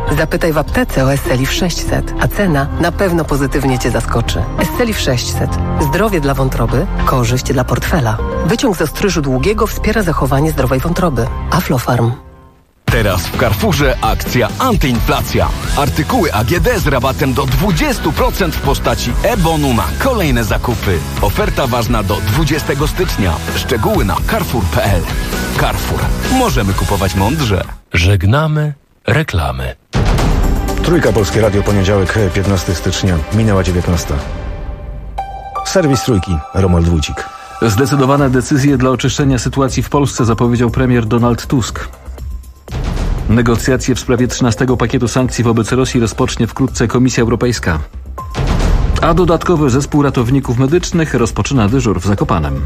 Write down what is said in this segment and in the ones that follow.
Zapytaj w aptece o Esselif 600, a cena na pewno pozytywnie Cię zaskoczy. Esselif 600. Zdrowie dla wątroby, korzyść dla portfela. Wyciąg z ostryżu długiego wspiera zachowanie zdrowej wątroby. Aflofarm. Teraz w Carrefourze akcja antyinflacja. Artykuły AGD z rabatem do 20% w postaci e-bonu na kolejne zakupy. Oferta ważna do 20 stycznia. Szczegóły na carrefour.pl. Carrefour. Możemy kupować mądrze. Żegnamy reklamy. Trójka, Polskie Radio, poniedziałek, 15 stycznia. Minęła 19. Serwis Trójki, Romuald Wójcik. Zdecydowane decyzje dla oczyszczenia sytuacji w Polsce zapowiedział premier Donald Tusk. Negocjacje w sprawie 13 pakietu sankcji wobec Rosji rozpocznie wkrótce Komisja Europejska. A dodatkowy zespół ratowników medycznych rozpoczyna dyżur w Zakopanem.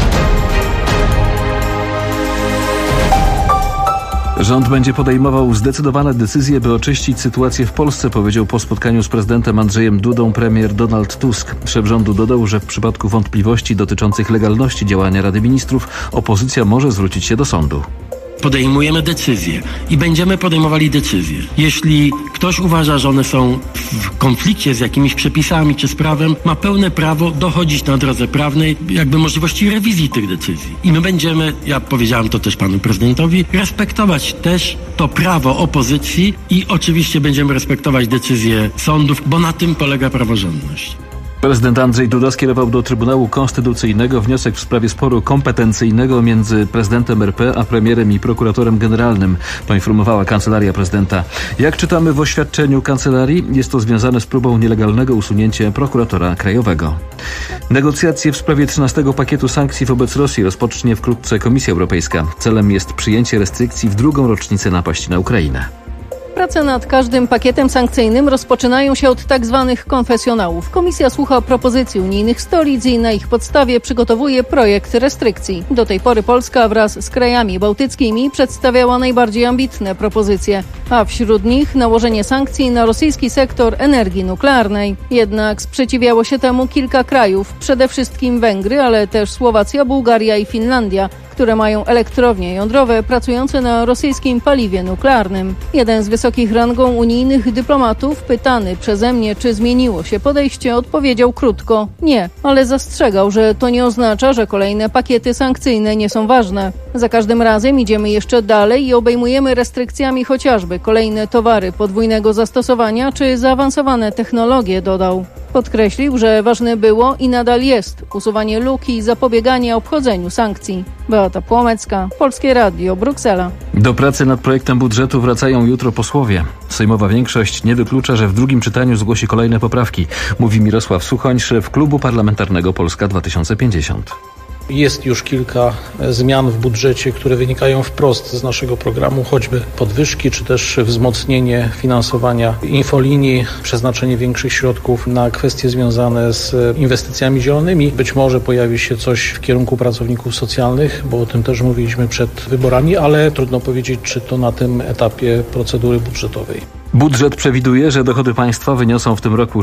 Rząd będzie podejmował zdecydowane decyzje, by oczyścić sytuację w Polsce, powiedział po spotkaniu z prezydentem Andrzejem Dudą premier Donald Tusk. Szef rządu dodał, że w przypadku wątpliwości dotyczących legalności działania Rady Ministrów opozycja może zwrócić się do sądu. Podejmujemy decyzje i będziemy podejmowali decyzje. Jeśli ktoś uważa, że one są w konflikcie z jakimiś przepisami czy z prawem, ma pełne prawo dochodzić na drodze prawnej jakby możliwości rewizji tych decyzji. I my będziemy, ja powiedziałem to też panu prezydentowi, respektować też to prawo opozycji i oczywiście będziemy respektować decyzje sądów, bo na tym polega praworządność. Prezydent Andrzej Duda skierował do Trybunału Konstytucyjnego wniosek w sprawie sporu kompetencyjnego między prezydentem RP a premierem i prokuratorem generalnym, poinformowała Kancelaria Prezydenta. Jak czytamy w oświadczeniu Kancelarii, jest to związane z próbą nielegalnego usunięcia prokuratora krajowego. Negocjacje w sprawie 13 pakietu sankcji wobec Rosji rozpocznie wkrótce Komisja Europejska. Celem jest przyjęcie restrykcji w drugą rocznicę napaści na Ukrainę. Prace nad każdym pakietem sankcyjnym rozpoczynają się od tzw. konfesjonałów. Komisja słucha propozycji unijnych stolic i na ich podstawie przygotowuje projekt restrykcji. Do tej pory Polska wraz z krajami bałtyckimi przedstawiała najbardziej ambitne propozycje, a wśród nich nałożenie sankcji na rosyjski sektor energii nuklearnej. Jednak sprzeciwiało się temu kilka krajów, przede wszystkim Węgry, ale też Słowacja, Bułgaria i Finlandia, które mają elektrownie jądrowe pracujące na rosyjskim paliwie nuklearnym. Jeden z wysokich rangą unijnych dyplomatów, pytany przeze mnie, czy zmieniło się podejście, odpowiedział krótko: nie, ale zastrzegał, że to nie oznacza, że kolejne pakiety sankcyjne nie są ważne. Za każdym razem idziemy jeszcze dalej i obejmujemy restrykcjami chociażby kolejne towary podwójnego zastosowania czy zaawansowane technologie, dodał. Podkreślił, że ważne było i nadal jest usuwanie luki i zapobieganie obchodzeniu sankcji. Beata Płomecka, Polskie Radio, Bruksela. Do pracy nad projektem budżetu wracają jutro posłowie. Sejmowa większość nie wyklucza, że w drugim czytaniu zgłosi kolejne poprawki, mówi Mirosław Suchoń, szef Klubu Parlamentarnego Polska 2050. Jest już kilka zmian w budżecie, które wynikają wprost z naszego programu, choćby podwyżki, czy też wzmocnienie finansowania infolinii, przeznaczenie większych środków na kwestie związane z inwestycjami zielonymi. Być może pojawi się coś w kierunku pracowników socjalnych, bo o tym też mówiliśmy przed wyborami, ale trudno powiedzieć, czy to na tym etapie procedury budżetowej. Budżet przewiduje, że dochody państwa wyniosą w tym roku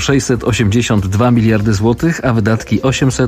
682 miliardy złotych, a wydatki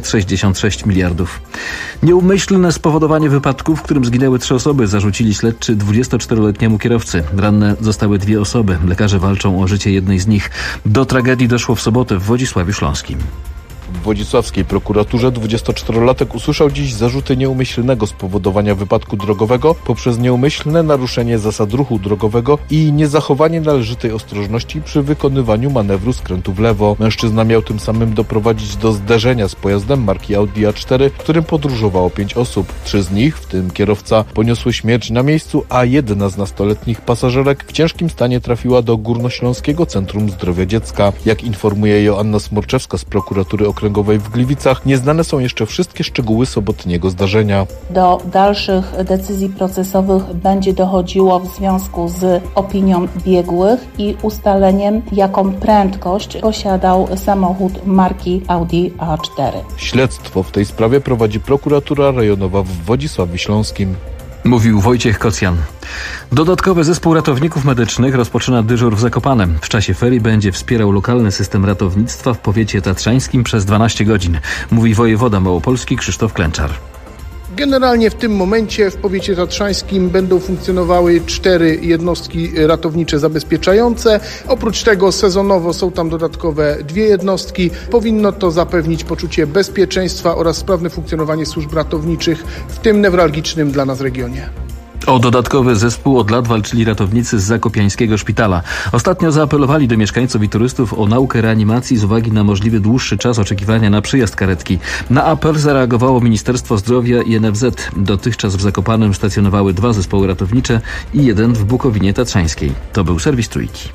866 miliardów. Nieumyślne spowodowanie wypadku, w którym zginęły 3 osoby, zarzucili śledczy 24-letniemu kierowcy. Ranne zostały 2 osoby. Lekarze walczą o życie jednej z nich. Do tragedii doszło w sobotę w Wodzisławiu Śląskim. W wodzisławskiej prokuraturze 24-latek usłyszał dziś zarzuty nieumyślnego spowodowania wypadku drogowego poprzez nieumyślne naruszenie zasad ruchu drogowego i niezachowanie należytej ostrożności przy wykonywaniu manewru skrętu w lewo. Mężczyzna miał tym samym doprowadzić do zderzenia z pojazdem marki Audi A4, w którym podróżowało 5 osób. 3 z nich, w tym kierowca, poniosły śmierć na miejscu, a jedna z nastoletnich pasażerek w ciężkim stanie trafiła do Górnośląskiego Centrum Zdrowia Dziecka. Jak informuje Joanna Smorczewska z prokuratury okręgowej w Gliwicach, nieznane są jeszcze wszystkie szczegóły sobotniego zdarzenia. Do dalszych decyzji procesowych będzie dochodziło w związku z opinią biegłych i ustaleniem, jaką prędkość posiadał samochód marki Audi A4. Śledztwo w tej sprawie prowadzi prokuratura rejonowa w Wodzisławiu Śląskim. Mówił Wojciech Kocjan. Dodatkowy zespół ratowników medycznych rozpoczyna dyżur w Zakopanem. W czasie ferii będzie wspierał lokalny system ratownictwa w powiecie tatrzańskim przez 12 godzin. Mówi wojewoda małopolski Krzysztof Klęczar. Generalnie w tym momencie w powiecie tatrzańskim będą funkcjonowały 4 jednostki ratownicze zabezpieczające. Oprócz tego sezonowo są tam dodatkowe 2 jednostki. Powinno to zapewnić poczucie bezpieczeństwa oraz sprawne funkcjonowanie służb ratowniczych w tym newralgicznym dla nas regionie. O dodatkowy zespół od lat walczyli ratownicy z zakopiańskiego szpitala. Ostatnio zaapelowali do mieszkańców i turystów o naukę reanimacji z uwagi na możliwy dłuższy czas oczekiwania na przyjazd karetki. Na apel zareagowało Ministerstwo Zdrowia i NFZ. Dotychczas w Zakopanem stacjonowały 2 zespoły ratownicze i 1 w Bukowinie Tatrzańskiej. To był serwis Trójki.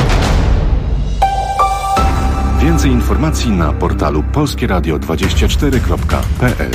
Więcej informacji na portalu polskieradio24.pl.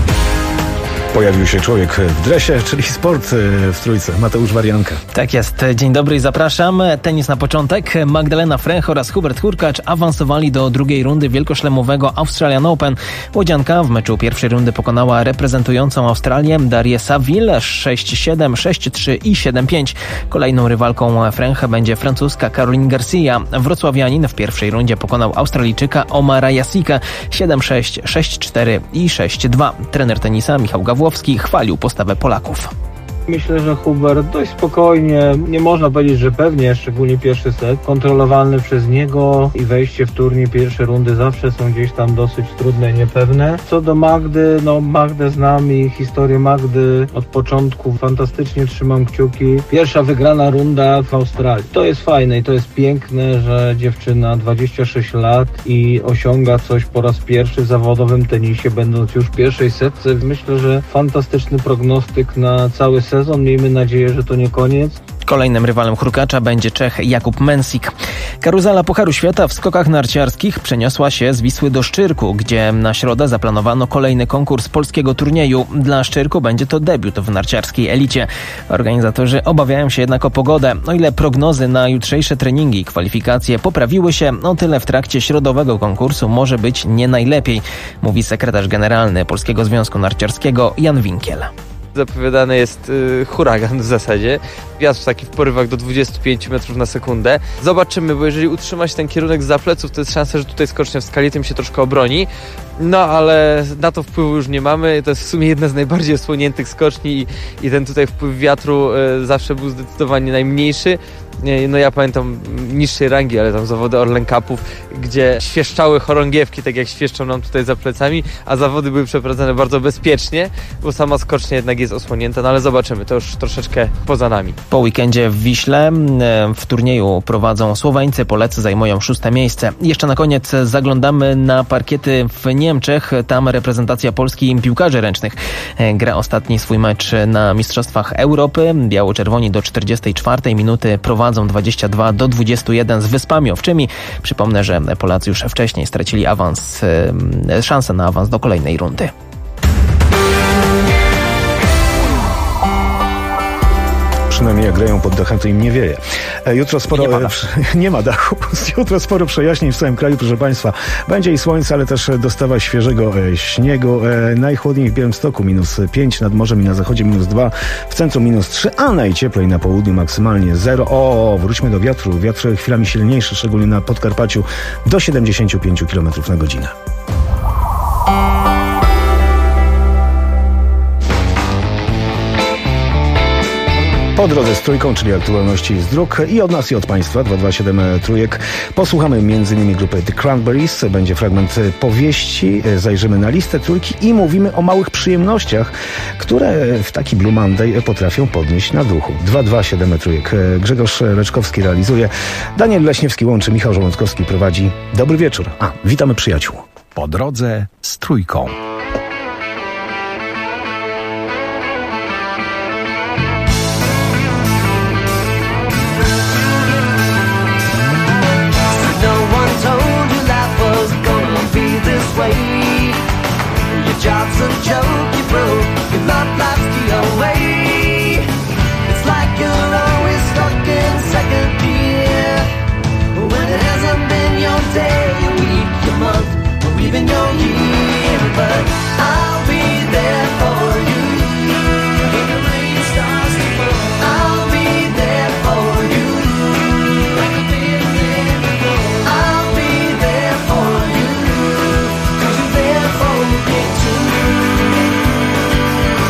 Pojawił się człowiek w dresie, czyli sport w Trójce. Mateusz Warianka. Tak jest. Dzień dobry i zapraszam. Tenis na początek. Magdalena Frech oraz Hubert Hurkacz awansowali do drugiej rundy wielkoszlemowego Australian Open. Łodzianka w meczu pierwszej rundy pokonała reprezentującą Australię Darię Saville 6-7, 6-3 i 7-5. Kolejną rywalką Frech będzie francuska Caroline Garcia. Wrocławianin w pierwszej rundzie pokonał Australijczyka Omara Jasika 7-6, 6-4 i 6-2. Trener tenisa Michał Gawłowski chwalił postawę Polaków. Myślę, że Hubert dość spokojnie, nie można powiedzieć, że pewnie, szczególnie pierwszy set, kontrolowalny przez niego i wejście w turniej, pierwsze rundy zawsze są gdzieś tam dosyć trudne i niepewne. Co do Magdy, Magdę znam i historię Magdy od początku fantastycznie trzymam kciuki. Pierwsza wygrana runda w Australii. To jest fajne i to jest piękne, że dziewczyna 26 lat i osiąga coś po raz pierwszy w zawodowym tenisie, będąc już w pierwszej setce. Myślę, że fantastyczny prognostyk na cały sezon. Miejmy nadzieję, że to nie koniec. Kolejnym rywalem Hurkacza będzie Czech Jakub Mensik. Karuzela Pucharu Świata w skokach narciarskich przeniosła się z Wisły do Szczyrku, gdzie na środę zaplanowano kolejny konkurs polskiego turnieju. Dla Szczyrku będzie to debiut w narciarskiej elicie. Organizatorzy obawiają się jednak o pogodę. O ile prognozy na jutrzejsze treningi i kwalifikacje poprawiły się, o tyle w trakcie środowego konkursu może być nie najlepiej, mówi sekretarz generalny Polskiego Związku Narciarskiego Jan Winkiel. Zapowiadany jest huragan w zasadzie. Wiatr taki w porywach do 25 metrów na sekundę. Zobaczymy, bo jeżeli utrzyma się ten kierunek zza pleców, to jest szansa, że tutaj skocznia w skali tym się troszkę obroni. No ale na to wpływu już nie mamy. To jest w sumie jedna z najbardziej osłoniętych skoczni i ten tutaj wpływ wiatru zawsze był zdecydowanie najmniejszy. No ja pamiętam niższej rangi, ale tam zawody Orlen Cupów, gdzie świeszczały chorągiewki, tak jak świeszczą nam tutaj za plecami, a zawody były przeprowadzane bardzo bezpiecznie, bo sama skocznia jednak jest osłonięta, no ale zobaczymy, to już troszeczkę poza nami. Po weekendzie w Wiśle w turnieju prowadzą Słoweńcy, Polacy zajmują 6. miejsce. Jeszcze na koniec zaglądamy na parkiety w Niemczech. Tam reprezentacja Polski piłkarzy ręcznych gra ostatni swój mecz na Mistrzostwach Europy. Biało-czerwoni do 44 minuty prowadzą 22-21 z Wyspami Owczymi. Przypomnę, że Polacy już wcześniej stracili szansę na awans do kolejnej rundy. Przynajmniej jak grają pod dachem, to im nie wieje. Jutro sporo... Nie ma dachu. Jutro sporo przejaśnień w całym kraju, proszę Państwa. Będzie i słońce, ale też dostawa świeżego śniegu. Najchłodniej w Białymstoku -5, nad morzem i na zachodzie -2, w centrum -3, a najcieplej na południu maksymalnie 0. Wróćmy do wiatru. Wiatr chwilami silniejszy, szczególnie na Podkarpaciu, do 75 km na godzinę. Po drodze z Trójką, czyli aktualności z dróg i od nas i od Państwa, 227 Trójek. Posłuchamy m.in. grupy The Cranberries, będzie fragment powieści, zajrzymy na listę Trójki i mówimy o małych przyjemnościach, które w taki Blue Monday potrafią podnieść na duchu. 227 Trójek. Grzegorz Leczkowski realizuje, Daniel Leśniewski łączy, Michał Żołądkowski prowadzi. Dobry wieczór. Witamy przyjaciół. Po drodze z Trójką. Job's a joke, you broke, your love life's the away. It's like you're always stuck in second gear, when it hasn't been your day, your week, your month, or even your year. But I'll be there for you when the rain starts to fall. I'll be there for you like I've been there before. I'll be there for you 'cause you're there for me too.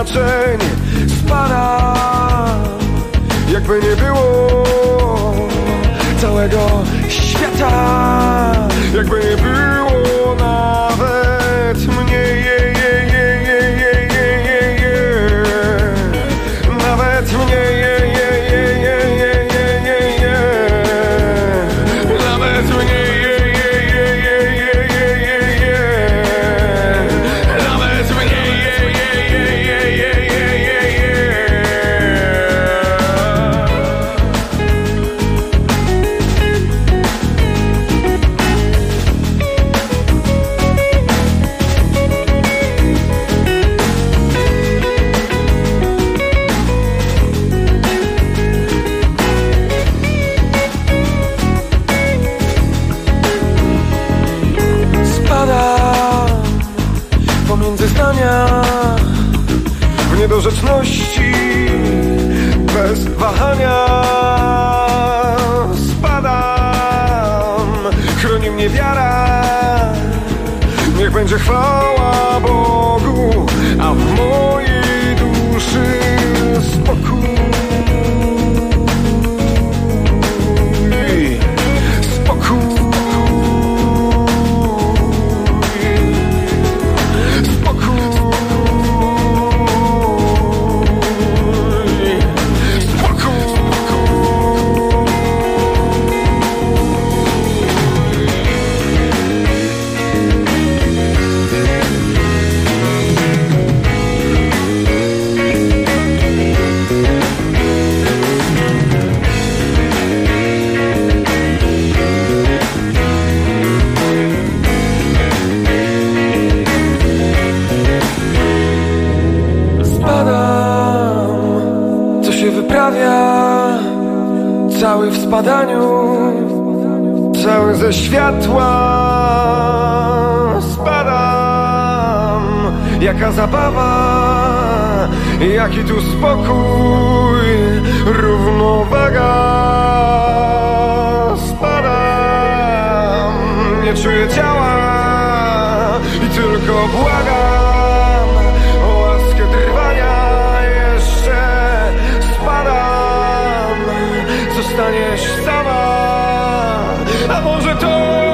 znaczeń. Spadam, jakby nie było całego świata, jakby nie było nawet mnie. Nawet mnie. Nawet mnie. W niedorzeczności, bez wahania spadam. Chroni mnie wiara, niech będzie chwała Bogu, a w mojej duszy spokój. Cały w spadaniu, cały ze światła. Spadam, jaka zabawa, jaki tu spokój, równowaga. Spadam, nie czuję ciała i tylko błagam o łaskę trwania jeszcze. Spadam, zostaniesz sama, a może to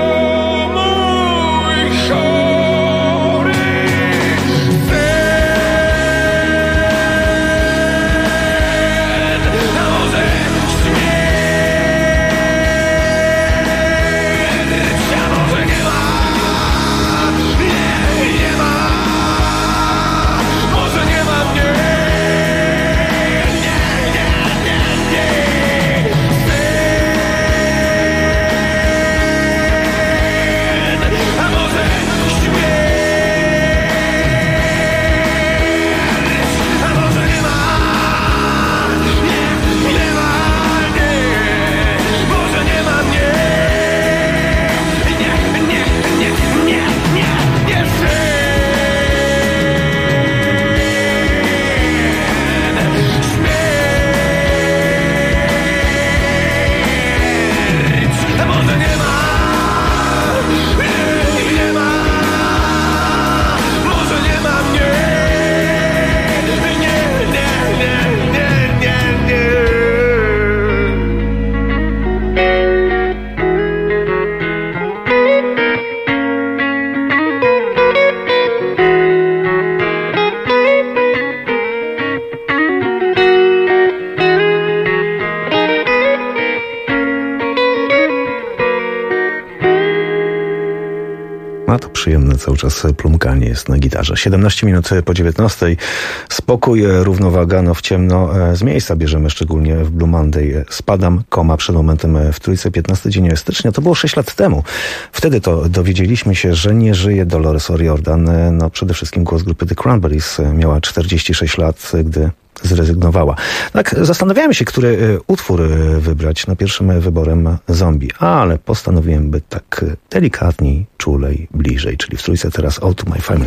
mój chory sen, a może śmierć, a może nie ma, nie ma, może nie ma mnie. A to przyjemne cały czas plumkanie jest na gitarze. 17 minut po 19. Spokój, równowaga, no w ciemno z miejsca bierzemy, szczególnie w Blue Monday. Spadam, przed momentem w trójce, 15 dzień stycznia. To było 6 lat temu. Wtedy to dowiedzieliśmy się, że nie żyje Dolores O'Riordan. No przede wszystkim głos grupy The Cranberries. Miała 46 lat, gdy zrezygnowała. Tak, zastanawiałem się, który utwór wybrać. No pierwszym wyborem Zombie, ale postanowiłem być tak delikatniej, czulej, bliżej, czyli w trójce teraz All to My Family.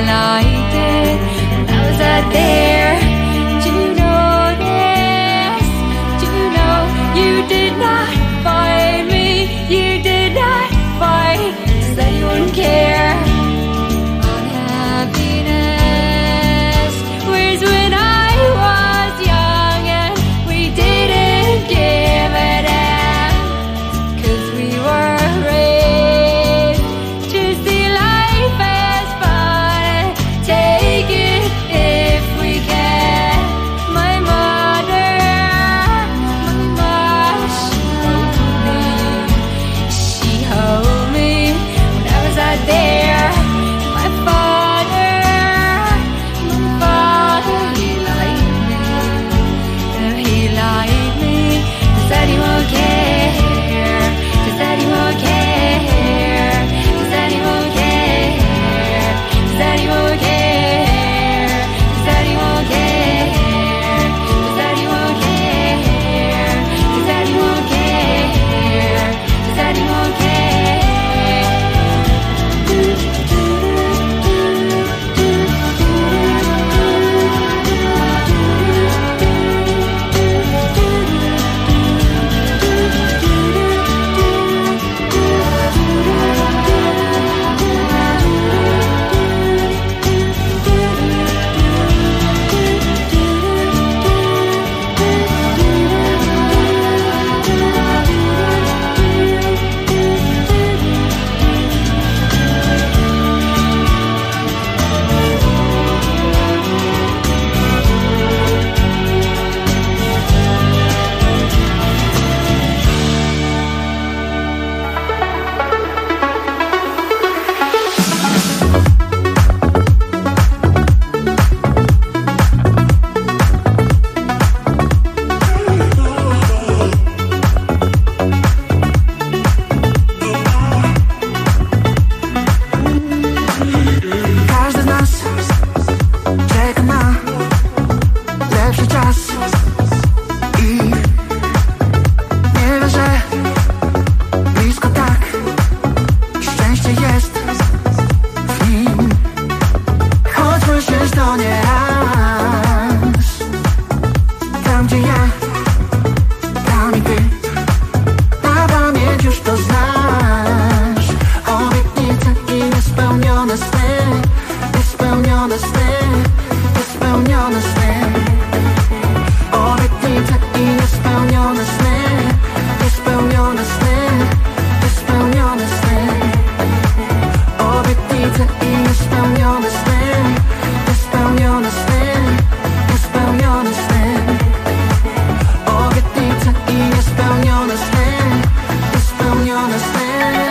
liked it when I was out there. Do you know this? Do you know you did not find me? You did not fight. Does anyone care? Unhappiness. Where's when I was young and we didn't give a damn? 'Cause we were raised to see life as fun and take it if we can. My mother, she held me when I was out there. My father, he liked me. He liked me. Does anyone care? Does anyone care? Does anyone care? Does anyone care? Does anyone care? Does anyone care? Does anyone care? Does anyone care? Każdy z nas czeka na lepszy czas i nie wie, że blisko tak. Szczęście jest w nim, choć myślisz to nie raz. Tam gdzie ja, tam i ty, na pamięć już to znasz. Obietnice i niespełnione sny, niespełnione sny, niespełnione sny. Obietnice i niespełnione sny, niespełnione sny, niespełnione sny. Obietnice i niespełnione sny, niespełnione sny, niespełnione sny. Obietnice i niespełnione sny, niespełnione sny.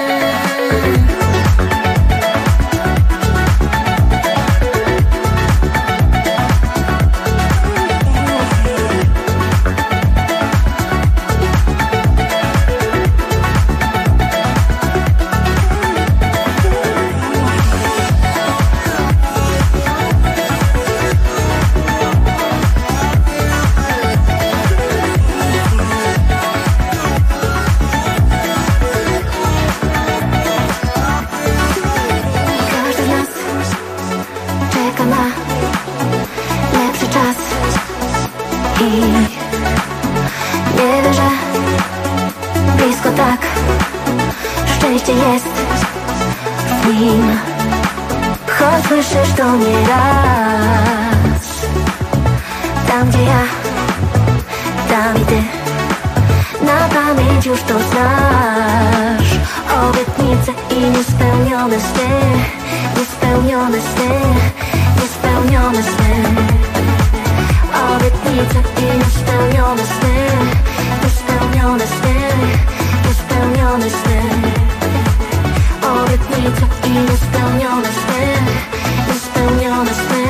Każdy z nas czeka na lepszy czas i nie wie, że blisko tak. Szczęście jest w nim, choć słyszysz to nie raz. Tam gdzie ja, tam i ty, na pamięć już to znasz. Obietnice i niespełnione sny, niespełnione sny, niespełnione sny. Obietnice i niespełnione sny, niespełnione sny, niespełnione sny. Obietnice i niespełnione sny, niespełnione sny.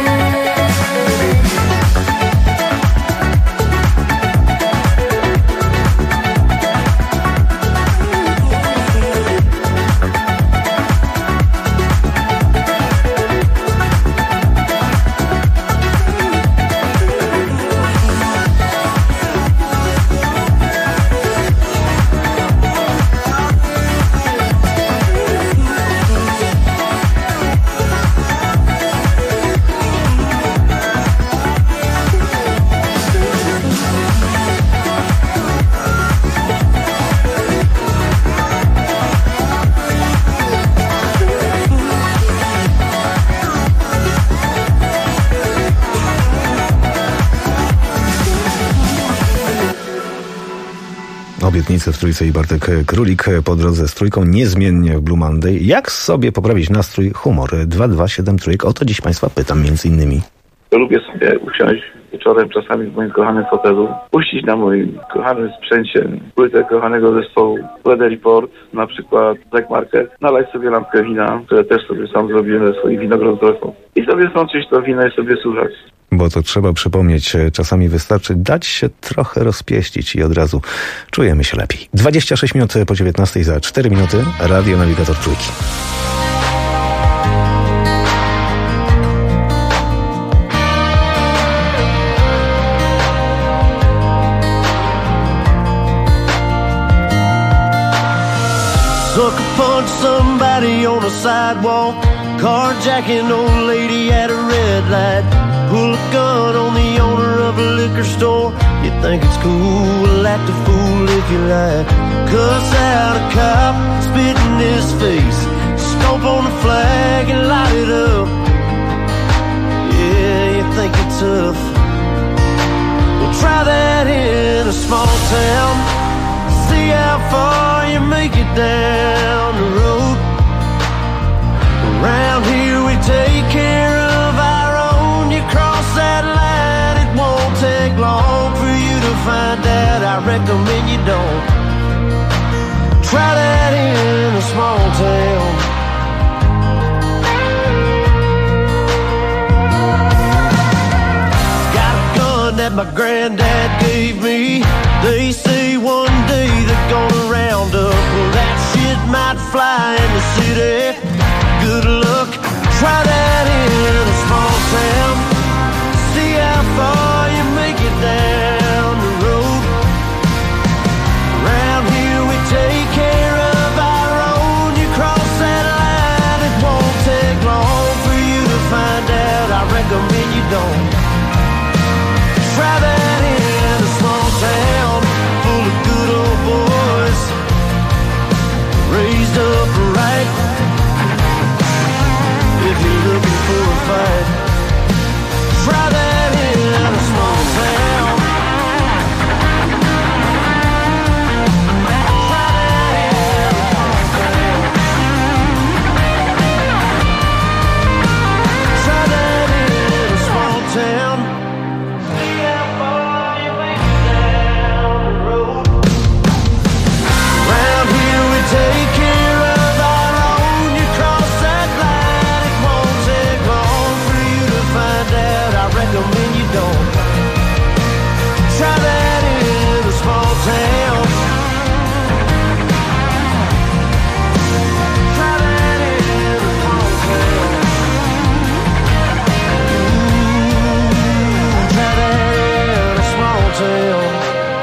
obietnicy w Trójce i Bartek Królik po drodze z Trójką niezmiennie w Blue Monday. Jak sobie poprawić nastrój, humor? 227 Trójek, o to dziś Państwa pytam między innymi. Lubię sobie usiąść wieczorem czasami w moim kochanym fotelu, puścić na moim kochanym sprzęcie płytę kochanego zespołu Weather Report, na przykład Black Market, nalać sobie lampkę wina, które też sobie sam zrobiłem ze swoich winogron i sobie sączyć to wino i sobie słuchać. Bo to trzeba przypomnieć, czasami wystarczy dać się trochę rozpieścić i od razu czujemy się lepiej. 26 minut po 19, za 4 minuty Radio Nawigator Trójki. Sucker punch somebody on a sidewalk, carjacking old lady at a red light, pull a gun on the owner of a liquor store. You think it's cool, act a fool if you like. Cuss out a cop, spit in his face, stomp on the flag and light it up. Yeah, you think it's tough. Well, try that in a small town, see how far you make it down the road. Around here we take care of our own. You cross that line, it won't take long for you to find out. I recommend you don't. Try that in a small town. Got a gun that my granddad gave me. They say one day they're gonna round up. Well, that shit might fly in the city. Good luck, try that in a small town. See how far you make it down the road. Around here we take care of our own. You cross that line, it won't take long for you to find out. I recommend you don't. Try that in a small town full of good old boys, raised up right. If you're looking for a fight, try that in a small town. Try that in a small town. See how far you make it down the road. Around here we take care of our own. You cross that line, it won't take long for you to find out. I recommend you don't. Try that in a small town. Try that in a small town. Try that in a small town.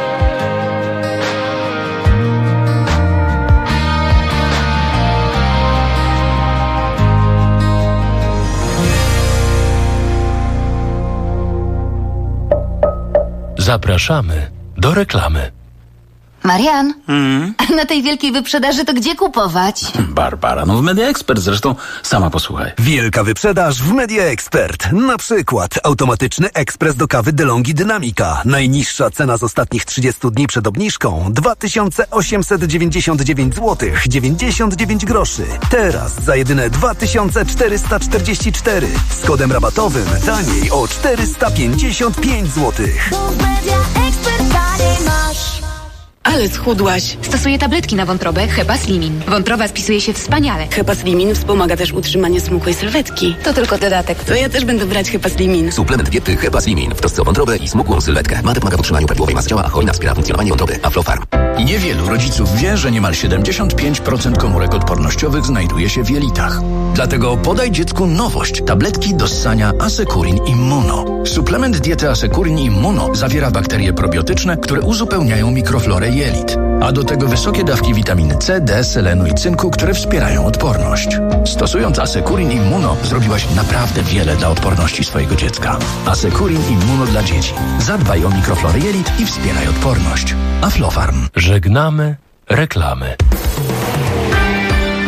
Zapraszamy do reklamy. Marian, a na tej wielkiej wyprzedaży to gdzie kupować? Barbara, no w Media Expert zresztą, sama posłuchaj. Wielka wyprzedaż w Media Expert. Na przykład automatyczny ekspres do kawy DeLonghi Dynamica. Najniższa cena z ostatnich 30 dni przed obniżką 2899 zł 99 groszy. Teraz za jedyne 2444. Z kodem rabatowym taniej o 455 zł. Ale schudłaś. Stosuję tabletki na wątrobę Hepaslimin. Wątroba spisuje się wspaniale. Hepaslimin wspomaga też utrzymanie smukłej sylwetki. To tylko dodatek. To ja też będę brać Hepaslimin. Suplement diety Hepaslimin w trosce o wątrobę i smukłą sylwetkę. Mate pomaga w utrzymaniu prawidłowej masy ciała, a cholina wspiera funkcjonowanie wątroby. Aflofarm. Niewielu rodziców wie, że niemal 75% komórek odpornościowych znajduje się w jelitach. Dlatego podaj dziecku nowość. Tabletki do ssania Asekurin Immuno. Suplement diety Asekurin Immuno zawiera bakterie probiotyczne, które uzupełniają mikroflorę jelit. A do tego wysokie dawki witaminy C, D, selenu i cynku, które wspierają odporność. Stosując Asekurin Immuno zrobiłaś naprawdę wiele dla odporności swojego dziecka. Asekurin Immuno dla dzieci. Zadbaj o mikroflorę jelit i wspieraj odporność. Aflofarm. Żegnamy reklamy.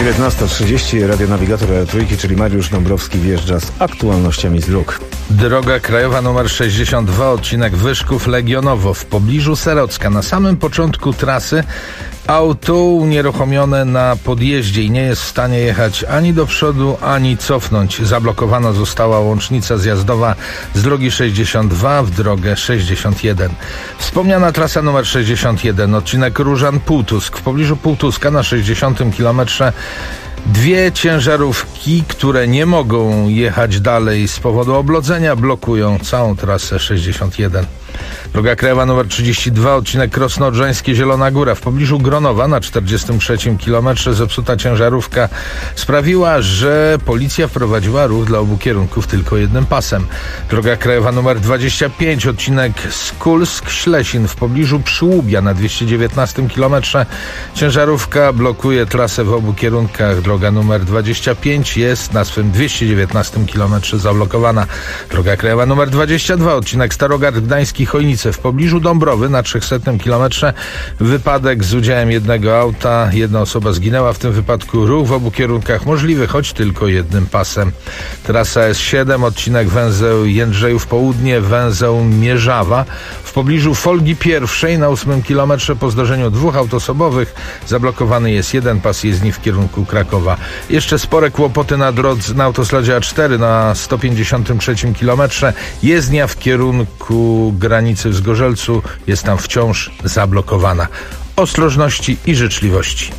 19:30, radionawigator Trójki, czyli Mariusz Dąbrowski wjeżdża z aktualnościami z dróg. Droga krajowa nr 62, odcinek Wyszków-Legionowo w pobliżu Serocka. Na samym początku trasy auto unieruchomione na podjeździe i nie jest w stanie jechać ani do przodu, ani cofnąć. Zablokowana została łącznica zjazdowa z drogi 62 w drogę 61. Wspomniana trasa nr 61, odcinek Różan-Półtusk. W pobliżu Półtuska na 60 kilometrze dwie ciężarówki, które nie mogą jechać dalej z powodu oblodzenia, blokują całą trasę 61. Droga krajowa nr 32, odcinek Krosno Odrzańskie, Zielona Góra. W pobliżu Gronowa na 43 kilometrze zepsuta ciężarówka sprawiła, że policja wprowadziła ruch dla obu kierunków tylko jednym pasem. Droga krajowa nr 25, odcinek Skulsk-Ślesin. W pobliżu Przyłubia na 219 kilometrze ciężarówka blokuje trasę w obu kierunkach. Droga nr 25 jest na swym 219 kilometrze zablokowana. Droga krajowa nr 22, odcinek Starogard Gdański, Chojnice. W pobliżu Dąbrowy na 300 kilometrze wypadek z udziałem jednego auta. Jedna osoba zginęła w tym wypadku. Ruch w obu kierunkach możliwy, choć tylko jednym pasem. Trasa S7, odcinek węzeł Jędrzejów Południe, węzeł Mierzawa. W pobliżu Folgi Pierwszej na 8 kilometrze po zdarzeniu dwóch aut osobowych zablokowany jest jeden pas jezdni w kierunku Krakowa. Jeszcze spore kłopoty na drodze na autostradzie A4 na 153 kilometrze. Jezdnia w kierunku granicy w Zgorzelcu jest tam wciąż zablokowana. Ostrożności i życzliwości.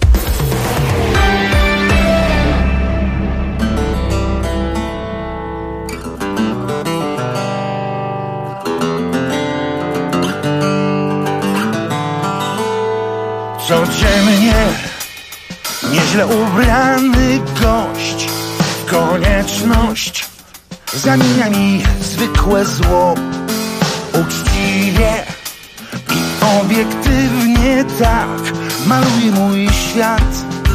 Codziennie nieźle ubrany gość, konieczność zamienia mi zwykłe zło. Uczciwie i obiektywnie tak maluje mój świat.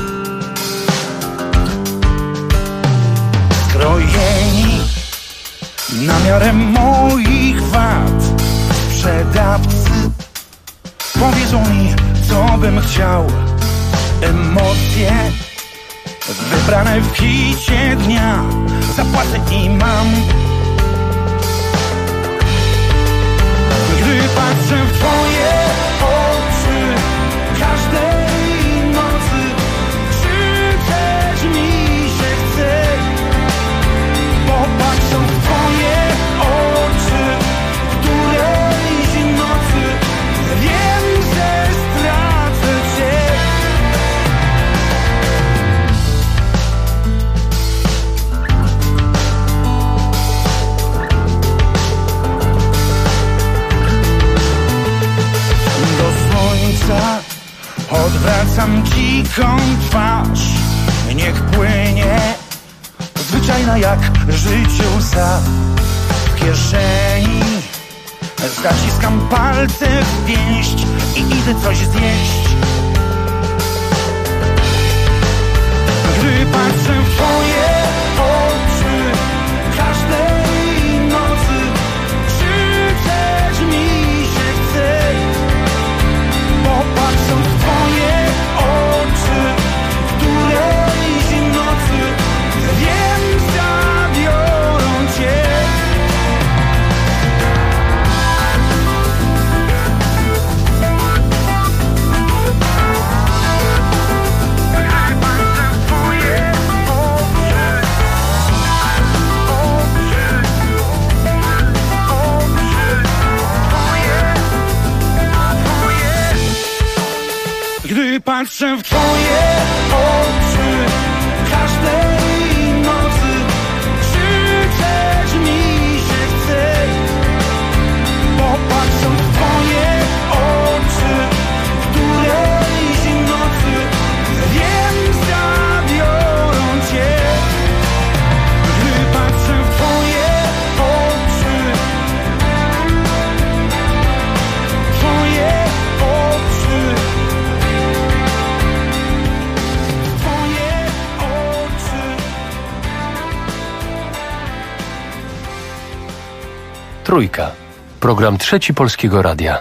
Skrojeni na miarę moich wad sprzedawcy powiedzą mi, co bym chciał. Emocje wybrane w hicie dnia zapłacę i mam. Gdy patrzę w twoje oczy każdej nocy, krzyczeć mi się chce. Popatrzę w twoje oczy którejś nocy, wiem, że stracę cię. Odwracam dziką twarz, niech płynie zwyczajna jak życie łza. W kieszeni zaciskam palce w pięść i idę coś zjeść. Gdy patrzę w twoje oczy każdej nocy, krzyczeć mi się chce. Popatrzę w twoje oczy którejś nocy, wiem, zabiorą cię. Patrzę w twoje Gdy patrzę w twoje oczy każdej nocy, krzyczeć mi się chce. Popatrzę w twoje oczy którejś nocy, wiem, zabiorą cię. Gdy patrzę w twoje oczy, twoje oczy. Trójka. Program Trzeci Polskiego Radia.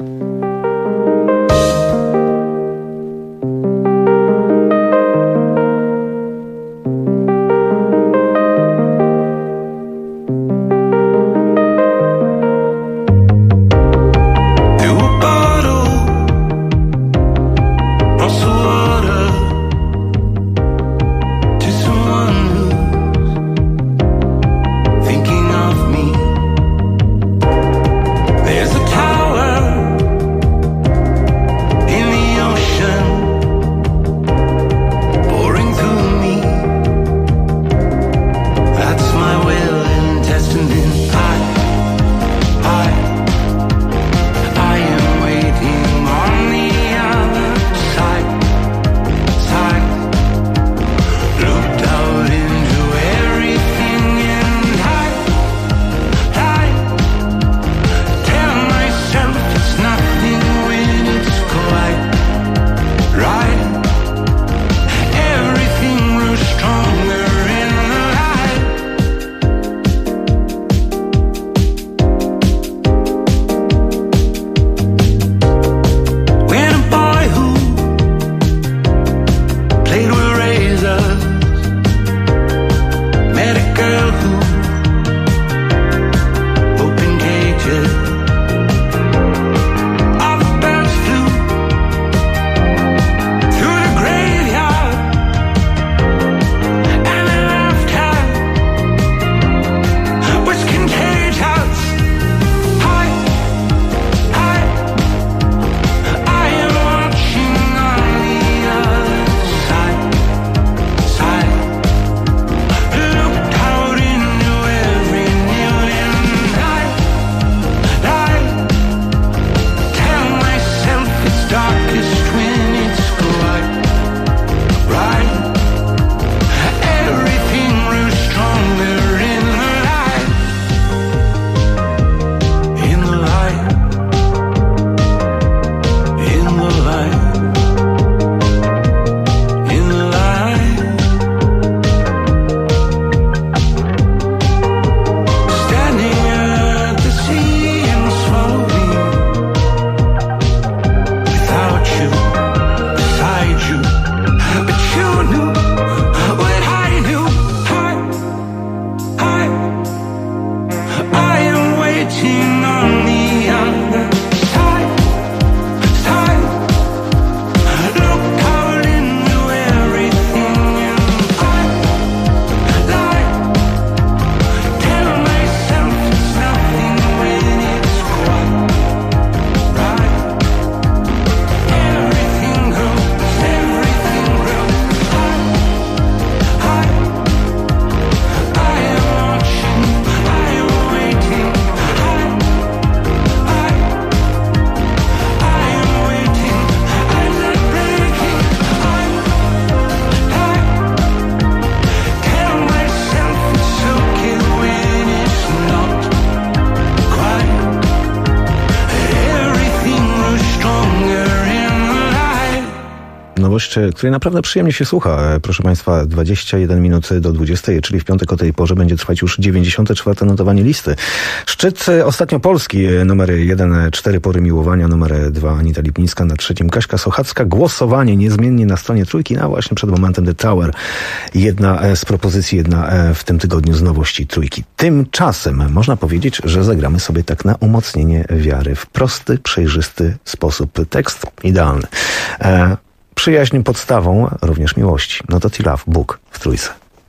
nowość, której naprawdę przyjemnie się słucha. Proszę Państwa, 21 minut do 20, czyli w piątek o tej porze będzie trwać już 94. notowanie listy. Szczyt ostatnio Polski, numer 1 4 Pory Miłowania, numer 2 Anita Lipińska, na 3 Kaśka Sochacka. Głosowanie niezmiennie na stronie Trójki, a właśnie przed momentem The Tower. Jedna z propozycji, jedna w tym tygodniu z nowości Trójki. Tymczasem można powiedzieć, że zagramy sobie tak na umocnienie wiary w prosty, przejrzysty sposób. Tekst idealny. Przyjaźń podstawą również miłości. No to T-Love, Bóg w Trójce.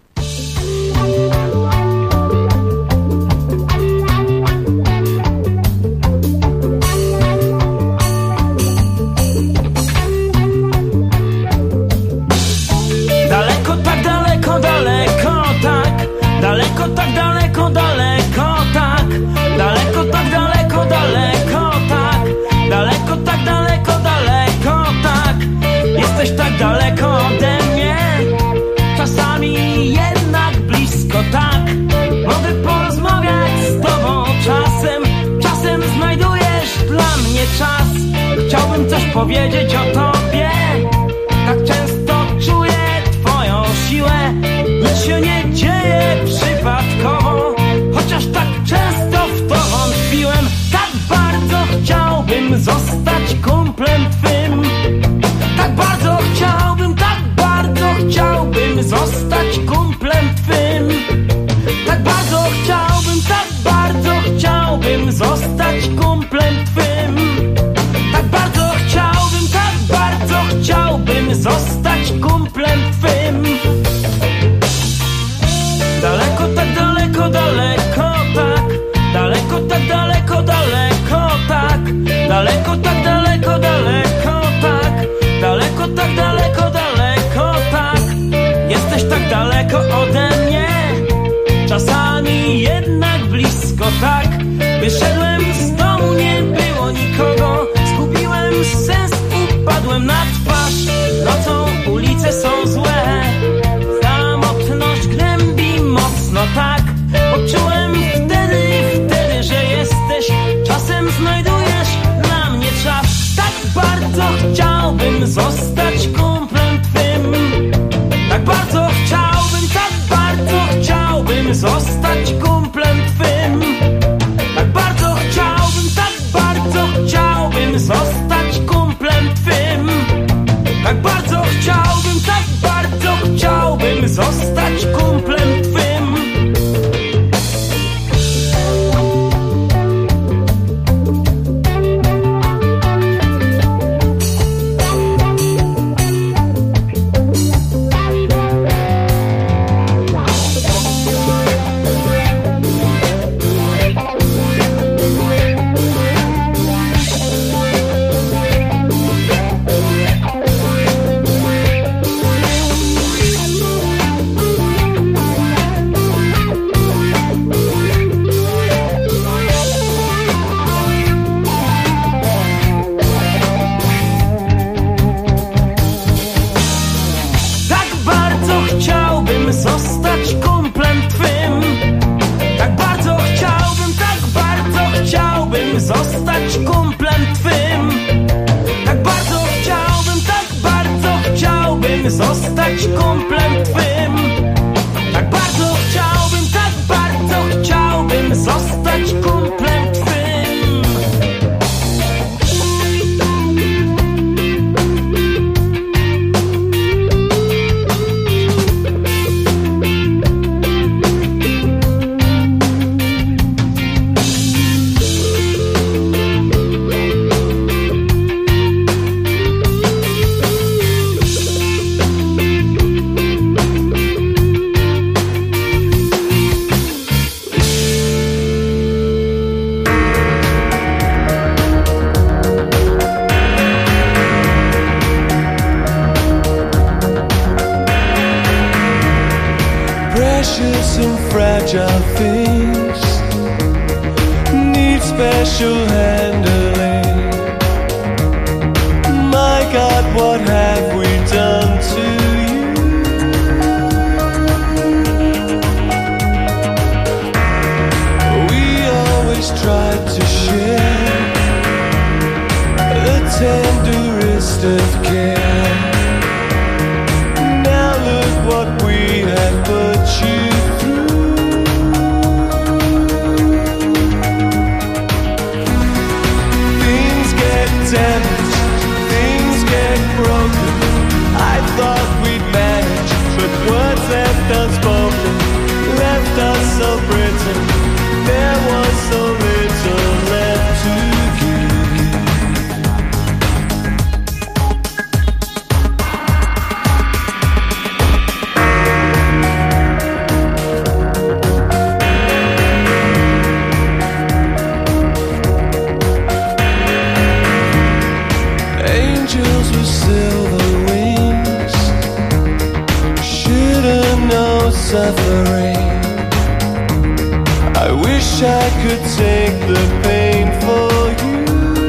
Daleko, tak daleko, daleko, tak. Daleko, tak daleko, daleko, tak. Daleko, tak daleko, daleko, tak. Daleko, tak daleko, daleko, tak. Jesteś tak daleko ode mnie. Czasami jednak blisko, tak. Mogę porozmawiać z tobą czasem. Czasem znajdujesz dla mnie czas. Chciałbym coś powiedzieć o tobie. Tak często czuję twoją siłę. Nic się nie dzieje przypadkowo. Chociaż tak często w to wątpiłem. Tak bardzo chciałbym zostać kumplem twym. Tak bardzo chciałbym, tak bardzo chciałbym zostać kumplem twym. Tak bardzo chciałbym, tak bardzo chciałbym zostać kumplem twym. Tak bardzo chciałbym, tak bardzo chciałbym zostać kumplem twym. Daleko, tak daleko, daleko, tak. Daleko, tak daleko, daleko, tak. Daleko, tak daleko, daleko, tak. Daleko, tak daleko, daleko, tak. Jesteś tak daleko ode mnie. Czasami jednak blisko, tak. Wyszedłem z domu, nie było nikogo. Zgubiłem sens, upadłem na twarz. Nocą ulice są złe. Samotność gnębi mocno, tak. Poczułem wtedy, że jesteś. Czasem znajdujesz dla mnie czas. Tak bardzo chciałbym zostać kumplem twym. Tak bardzo chciałbym, tak bardzo chciałbym zostać kumplem twym. Tak bardzo chciałbym, tak bardzo chciałbym zostać kumplem twym. Tak bardzo chciałbym, tak bardzo chciałbym zostać kumplem twym. Zostać kumplem twym. Tak bardzo chciałbym, tak bardzo chciałbym zostać kumplem twym. Tak bardzo chciałbym, tak bardzo chciałbym zostać kumplem twym. Precious and fragile things need special handling. My God, what have we done to you? We always tried to share the tenderest of care. Wish I could take the pain for you.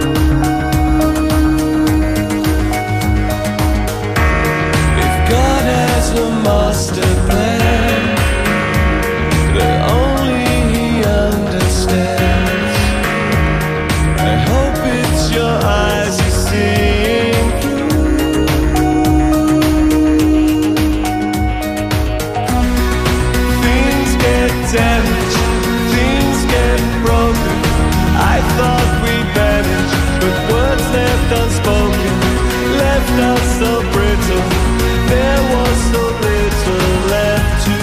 If God has a master plan that only He understands, I hope it's your eyes He's seeing through. Things get damaged, things get broken. I thought we'd manage, but words left unspoken left us so brittle. There was so little left to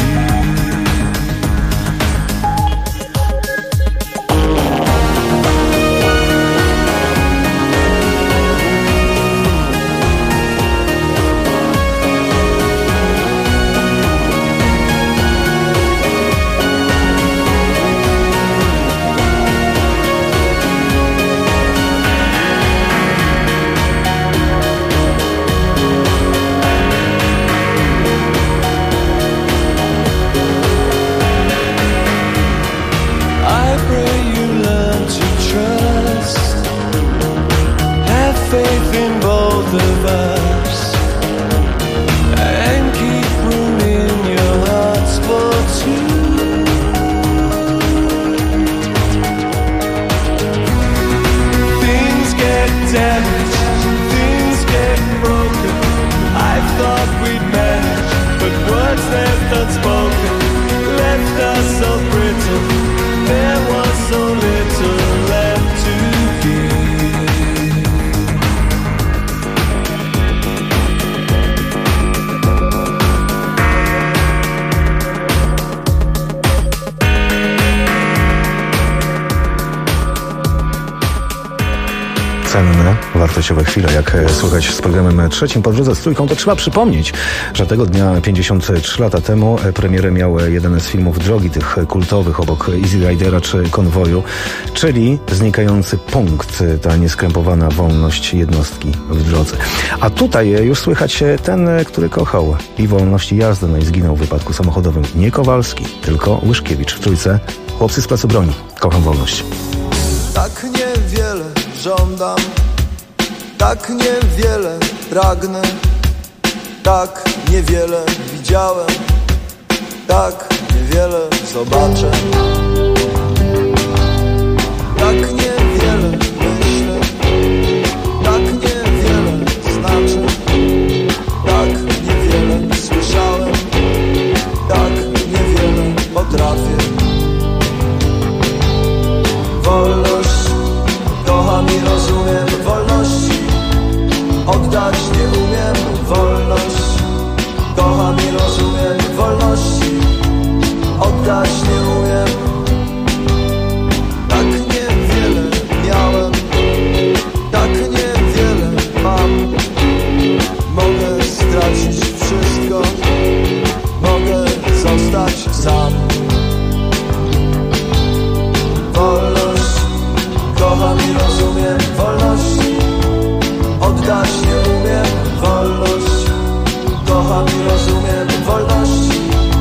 faith in both of us and keep room in your hearts for two. Things get damaged, things get broken. I thought we'd manage, but words left unspoken left us so brittle. There was so little left to give. Cenne, wartościowe chwile, jak słychać z programem trzecim Po drodze z trójką, to trzeba przypomnieć, że tego dnia 53 lata temu premierę miał jeden z filmów drogi, tych kultowych obok Easy Ridera czy Konwoju, czyli Znikający punkt, ta nieskrępowana wolność jednostki w drodze. A tutaj już słychać ten, który kochał i wolność jazdy, no i zginął w wypadku samochodowym. Nie Kowalski, tylko Łyszkiewicz w trójce. Chłopcy z Placu Broni. Kocham wolność. Tak niewiele żądam, tak niewiele pragnę, tak niewiele widziałem, tak niewiele zobaczę, tak niewiele myślę, tak niewiele znaczy, tak niewiele słyszałem, tak niewiele potrafię. Wolność kocham i rozumiem, wolności oddać nie umiem. Wolność kocham i rozumiem, wolności oddać nie umiem. Tak niewiele miałem, tak niewiele mam. Mogę stracić wszystko, mogę zostać sam. Wolność kocham i rozumiem, wolności oddać nie umiem. Wolność kocham i rozumiem, wolności.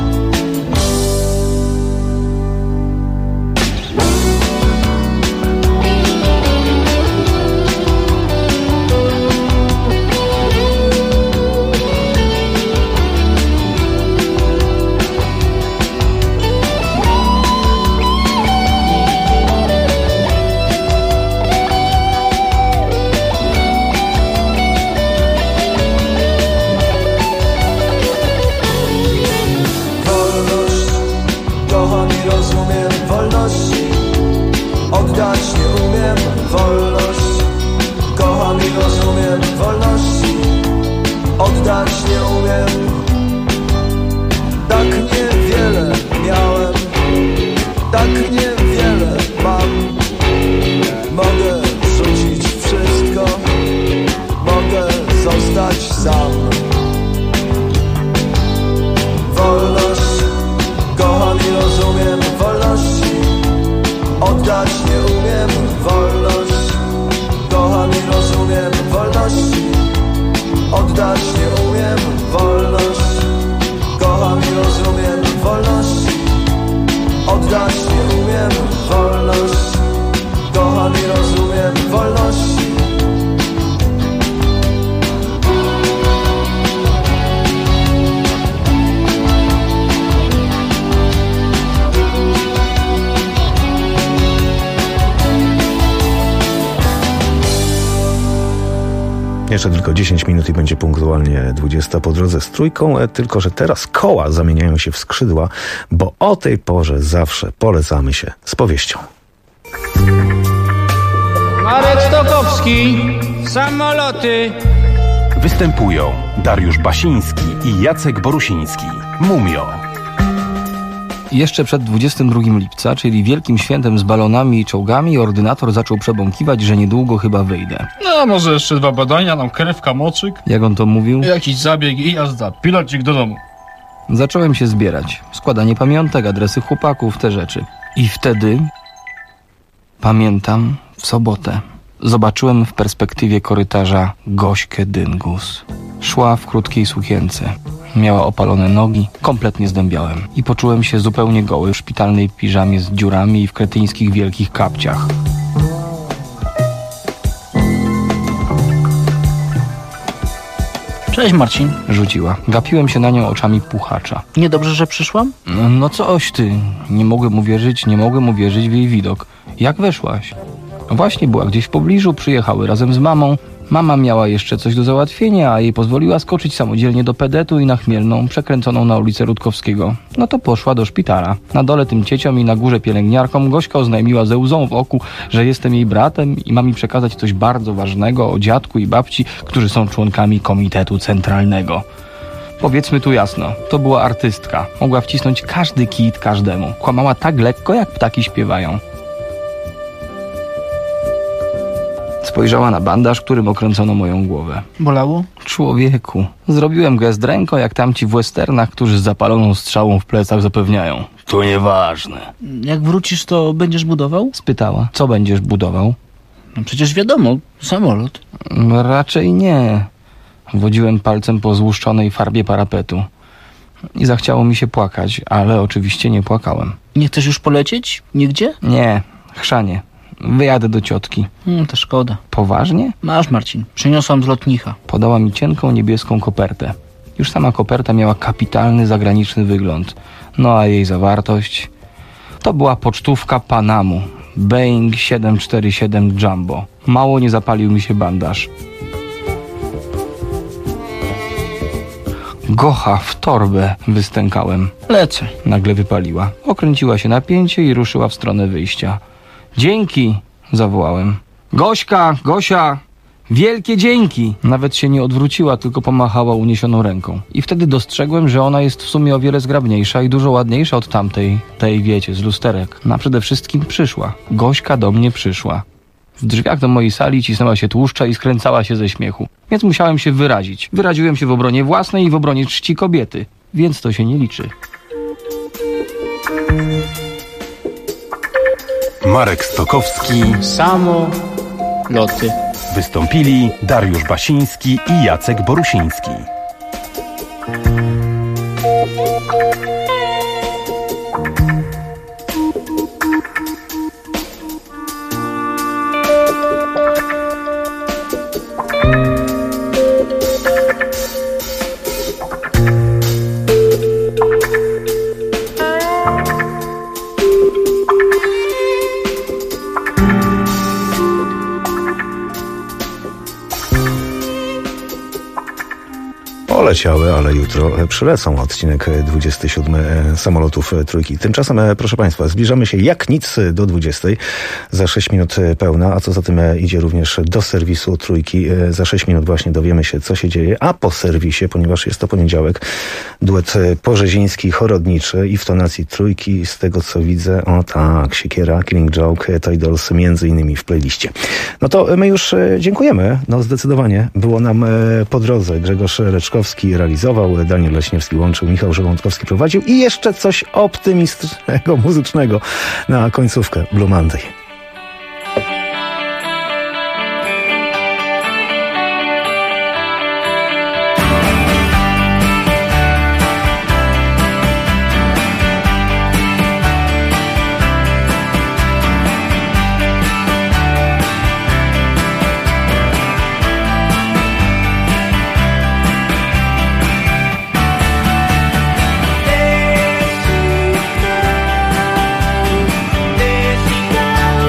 Oddać nie umiem, wolność kocham i rozumiem, wolności oddać nie umiem. Tak niewiele miałem, tak niewiele mam. Mogę rzucić wszystko, mogę zostać sam. Wolność kocham i rozumiem, wolności oddać nie umiem. Wolność kocham i rozumiem, wolności oddać nie umiem. Wolność kocham i rozumiem, wolności oddać nie umiem. Jeszcze tylko 10 minut i będzie punktualnie 20 po drodze z Trójką, tylko że teraz koła zamieniają się w skrzydła, bo o tej porze zawsze polecamy się z powieścią. Marek Stokowski, samoloty. Występują Dariusz Basiński i Jacek Borusiński. Mumio. Jeszcze przed 22 lipca, czyli wielkim świętem z balonami i czołgami, ordynator zaczął przebąkiwać, że niedługo chyba wyjdę. No, może jeszcze 2 badania, nam krew, kamoczyk. Jak on to mówił? Jakiś zabieg i jazda. Pilocik do domu. Zacząłem się zbierać. Składanie pamiątek, adresy chłopaków, te rzeczy. I wtedy, pamiętam, w sobotę, zobaczyłem w perspektywie korytarza Gośkę Dyngus. Szła w krótkiej sukience. Miała opalone nogi, kompletnie zdębiałem. I poczułem się zupełnie goły w szpitalnej piżamie z dziurami i w kretyńskich wielkich kapciach. Cześć Marcin. Rzuciła. Gapiłem się na nią oczami puchacza. Niedobrze, że przyszłam? No coś ty. Nie mogłem uwierzyć w jej widok. Jak weszłaś? Właśnie była gdzieś w pobliżu, przyjechały razem z mamą. Mama miała jeszcze coś do załatwienia, a jej pozwoliła skoczyć samodzielnie do pedetu i na Chmielną, przekręconą na ulicę Rutkowskiego. No to poszła do szpitala. Na dole tym cieciom i na górze pielęgniarkom Gośka oznajmiła ze łzą w oku, że jestem jej bratem i ma mi przekazać coś bardzo ważnego o dziadku i babci, którzy są członkami Komitetu Centralnego. Powiedzmy tu jasno, to była artystka. Mogła wcisnąć każdy kit każdemu. Kłamała tak lekko, jak ptaki śpiewają. Spojrzała na bandaż, którym okręcono moją głowę. Bolało? Człowieku, zrobiłem gest ręką, jak tamci w westernach, którzy z zapaloną strzałą w plecach zapewniają. To nieważne. Jak wrócisz, to będziesz budował? Spytała. Co będziesz budował? No przecież wiadomo, samolot. Raczej nie. Wodziłem palcem po złuszczonej farbie parapetu. I zachciało mi się płakać, ale oczywiście nie płakałem. Nie chcesz już polecieć? Nigdzie? Nie, chrzanie. Wyjadę do ciotki. To szkoda. Poważnie? Masz, Marcin. Przyniosłam z lotnicha. Podała mi cienką niebieską kopertę. Już sama koperta miała kapitalny zagraniczny wygląd. No a jej zawartość? To była pocztówka Panamu. Boeing 747 Jumbo. Mało nie zapalił mi się bandaż. Gocha, w torbę, wystękałem. Lecę. Nagle wypaliła. Okręciła się na pięcie i ruszyła w stronę wyjścia. Dzięki, zawołałem. Gośka, Gosia, wielkie dzięki. Nawet się nie odwróciła, tylko pomachała uniesioną ręką. I wtedy dostrzegłem, że ona jest w sumie o wiele zgrabniejsza i dużo ładniejsza od tamtej, tej wiecie, z lusterek. A przede wszystkim przyszła. Gośka do mnie przyszła. W drzwiach do mojej sali cisnęła się tłuszcza i skręcała się ze śmiechu. Więc musiałem się wyrazić. Wyraziłem się w obronie własnej i w obronie czci kobiety. Więc to się nie liczy. Marek Stokowski. Samoloty. Wystąpili Dariusz Basiński i Jacek Borusiński. Poleciały, ale jutro przylecą odcinek 27 samolotów Trójki. Tymczasem, proszę Państwa, zbliżamy się jak nic do 20. Za 6 minut pełna, a co za tym idzie również do serwisu Trójki. Za 6 minut właśnie dowiemy się, co się dzieje, a po serwisie, ponieważ jest to poniedziałek, duet porzeziński-chorodniczy i w tonacji Trójki, z tego co widzę, o tak, Siekiera, Killing Joke, Toy Dolls między innymi w playliście. No to my już dziękujemy, no zdecydowanie. Było nam po drodze. Grzegorz Reczkowski realizował, Daniel Leśniewski łączył, Michał Żołądkowski prowadził i jeszcze coś optymistycznego, muzycznego na końcówkę Blue Monday. There she goes.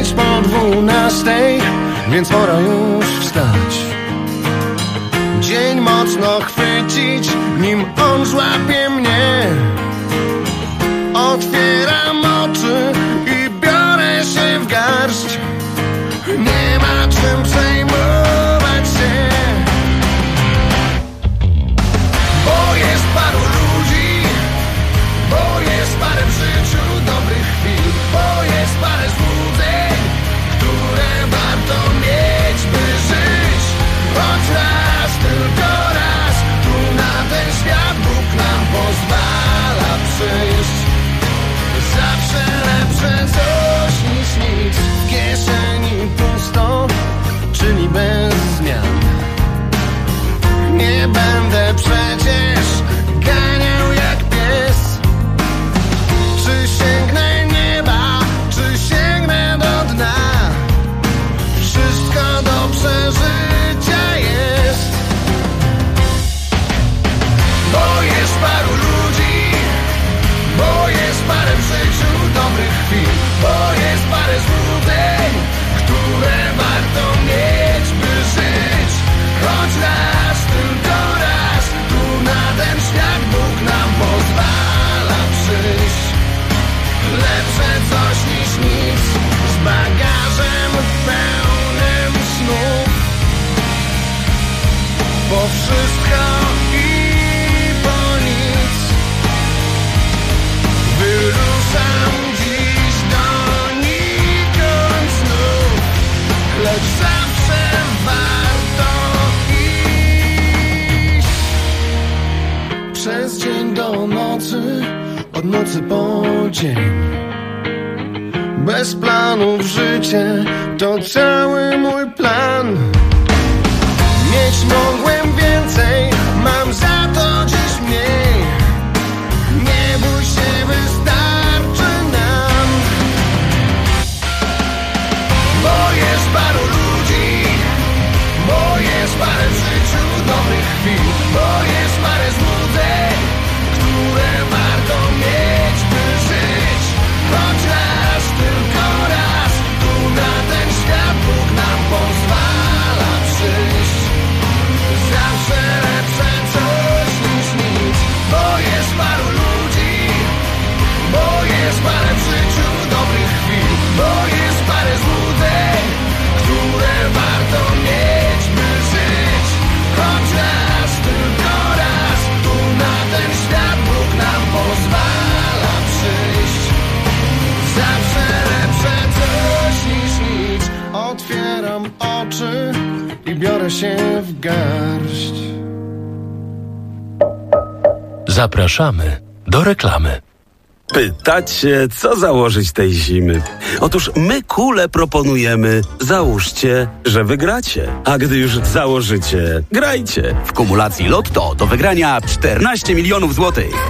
5 po 12, więc pora już wstać. Dzień mocno chwycić, nim on złapie mnie. Otwieram oczy i biorę się w garść. Nie ma czym przejmować się, bo jest paru ludzi, bo jest parę w życiu dobrych chwil, bo jest parę złudzeń, które warto mieć, by żyć. Choć raz, tylko raz, tu na ten świat Bóg nam pozwala przyjść. Zawsze lepsze coś niż nic. W kieszeni pusto, czyli bez zmian. Nie będę przecież ganiał jak pies. Czy sięgnę nieba, czy sięgnę do dna? Wszystko do przeżycia jest. Bo jest paru ludzi, bo jest parę w życiu dobrych chwil, bo jest parę złudzeń, które warto mieć, by żyć. Choć raz, tylko raz, tu na ten świat Bóg nam pozwala przyjść. Lepsze coś niż nic, z bagażem pełnym snów. Po wszystko i po nic. Wyruszam dziś donikąd znów, lecz zawsze warto iść. Przez dzień do nocy, od nocy po dzień. Bez planów życie to cały mój plan. Mieć mogłem więcej, mam za to dziś mniej. Nie bój się, wystarczy nam. Bo jest paru ludzi, bo jest parę w życiu dobrych chwil, bo jest parę złudzeń, które warto mieć, by żyć. Choć raz, tylko raz, tu na ten świat Bóg nam pozwala przyjść. Zawsze lepsze coś niż nic, bo jest paru ludzi, bo jest parę w życiu dobrych chwil, bo jest parę złudzeń, które warto mieć, by żyć. Choć raz, tylko raz, tu na ten świat Bóg nam pozwala przyjść. Zawsze lepsze coś niż nic. Otwieram oczy i biorę się w garść. Zapraszamy do reklamy. Pytacie, co założyć tej zimy? Otóż my kule proponujemy. Załóżcie, że wygracie. A gdy już założycie, grajcie. W kumulacji Lotto do wygrania 14 milionów złotych.